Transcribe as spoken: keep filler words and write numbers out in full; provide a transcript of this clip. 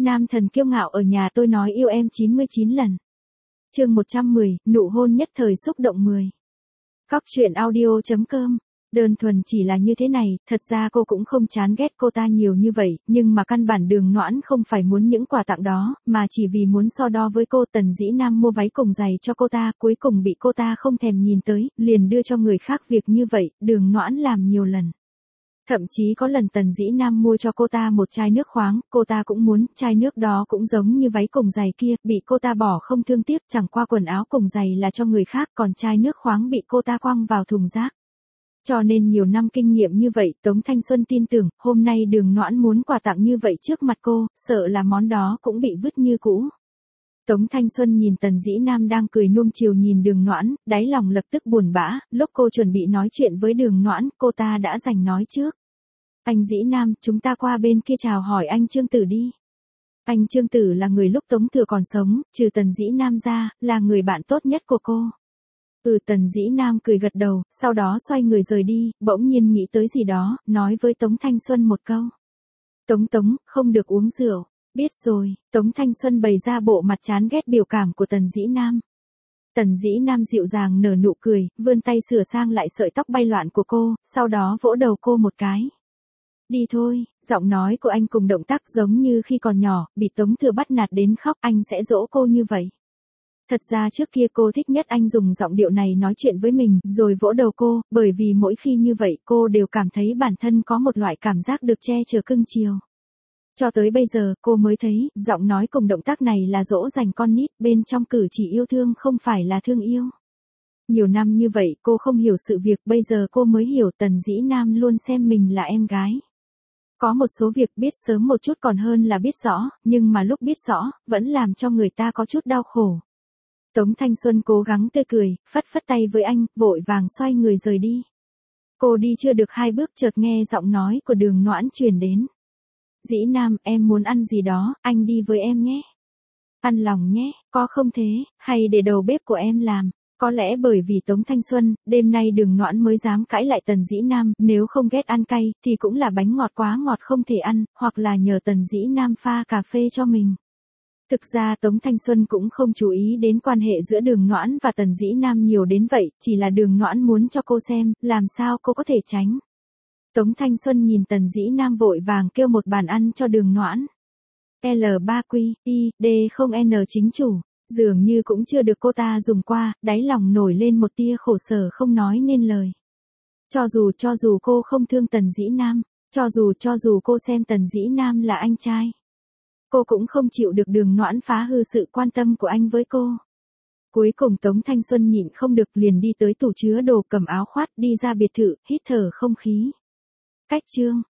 Nam thần kiêu ngạo ở nhà tôi nói yêu em chín mươi chín lần. Chương một trăm mười, nụ hôn nhất thời xúc động mười. Cóc truyện audio chấm com. Đơn thuần chỉ là như thế này, thật ra cô cũng không chán ghét cô ta nhiều như vậy, nhưng mà căn bản Đường Noãn không phải muốn những quà tặng đó, mà chỉ vì muốn so đo với cô. Tần Dĩ Nam mua váy cùng giày cho cô ta, cuối cùng bị cô ta không thèm nhìn tới, liền đưa cho người khác. Việc như vậy, Đường Noãn làm nhiều lần. Thậm chí có lần Tần Dĩ Nam mua cho cô ta một chai nước khoáng, cô ta cũng muốn, chai nước đó cũng giống như váy cùng giày kia, bị cô ta bỏ không thương tiếc, chẳng qua quần áo cùng giày là cho người khác, còn chai nước khoáng bị cô ta quăng vào thùng rác. Cho nên nhiều năm kinh nghiệm như vậy, Tống Thanh Xuân tin tưởng, hôm nay Đường Noãn muốn quà tặng như vậy trước mặt cô, sợ là món đó cũng bị vứt như cũ. Tống Thanh Xuân nhìn Tần Dĩ Nam đang cười nuông chiều nhìn Đường Noãn, đáy lòng lập tức buồn bã, lúc cô chuẩn bị nói chuyện với Đường Noãn, cô ta đã giành nói trước. Anh Dĩ Nam, chúng ta qua bên kia chào hỏi anh Trương Tử đi. Anh Trương Tử là người lúc Tống Thừa còn sống, trừ Tần Dĩ Nam ra, là người bạn tốt nhất của cô. Ừ, Tần Dĩ Nam cười gật đầu, sau đó xoay người rời đi, bỗng nhiên nghĩ tới gì đó, nói với Tống Thanh Xuân một câu. Tống Tống, không được uống rượu. Biết rồi. Tống Thanh Xuân bày ra bộ mặt chán ghét biểu cảm của Tần Dĩ Nam. Tần Dĩ Nam dịu dàng nở nụ cười, vươn tay sửa sang lại sợi tóc bay loạn của cô, sau đó vỗ đầu cô một cái. Đi thôi. Giọng nói của anh cùng động tác giống như khi còn nhỏ, bị Tống Thừa bắt nạt đến khóc, anh sẽ dỗ cô như vậy. Thật ra trước kia cô thích nhất anh dùng giọng điệu này nói chuyện với mình, rồi vỗ đầu cô, bởi vì mỗi khi như vậy cô đều cảm thấy bản thân có một loại cảm giác được che chở cưng chiều. Cho tới bây giờ cô mới thấy, giọng nói cùng động tác này là dỗ dành con nít, bên trong cử chỉ yêu thương không phải là thương yêu. Nhiều năm như vậy cô không hiểu sự việc, bây giờ cô mới hiểu Tần Dĩ Nam luôn xem mình là em gái. Có một số việc biết sớm một chút còn hơn là biết rõ, nhưng mà lúc biết rõ, vẫn làm cho người ta có chút đau khổ. Tống Thanh Xuân cố gắng tươi cười, phất phất tay với anh, vội vàng xoay người rời đi. Cô đi chưa được hai bước chợt nghe giọng nói của Đường Noãn truyền đến. Dĩ Nam, em muốn ăn gì đó, anh đi với em nhé. Ăn lòng nhé, có không thế, hay để đầu bếp của em làm. Có lẽ bởi vì Tống Thanh Xuân, đêm nay Đường Noãn mới dám cãi lại Tần Dĩ Nam, nếu không ghét ăn cay, thì cũng là bánh ngọt quá ngọt không thể ăn, hoặc là nhờ Tần Dĩ Nam pha cà phê cho mình. Thực ra Tống Thanh Xuân cũng không chú ý đến quan hệ giữa Đường Noãn và Tần Dĩ Nam nhiều đến vậy, chỉ là Đường Noãn muốn cho cô xem, làm sao cô có thể tránh. Tống Thanh Xuân nhìn Tần Dĩ Nam vội vàng kêu một bàn ăn cho Đường Noãn. L ba Q, I, D không N chính chủ, dường như cũng chưa được cô ta dùng qua, đáy lòng nổi lên một tia khổ sở không nói nên lời. Cho dù cho dù cô không thương Tần Dĩ Nam, cho dù cho dù cô xem Tần Dĩ Nam là anh trai, cô cũng không chịu được Đường Noãn phá hư sự quan tâm của anh với cô. Cuối cùng Tống Thanh Xuân nhịn không được liền đi tới tủ chứa đồ cầm áo khoác đi ra biệt thự, hít thở không khí. Cách chương.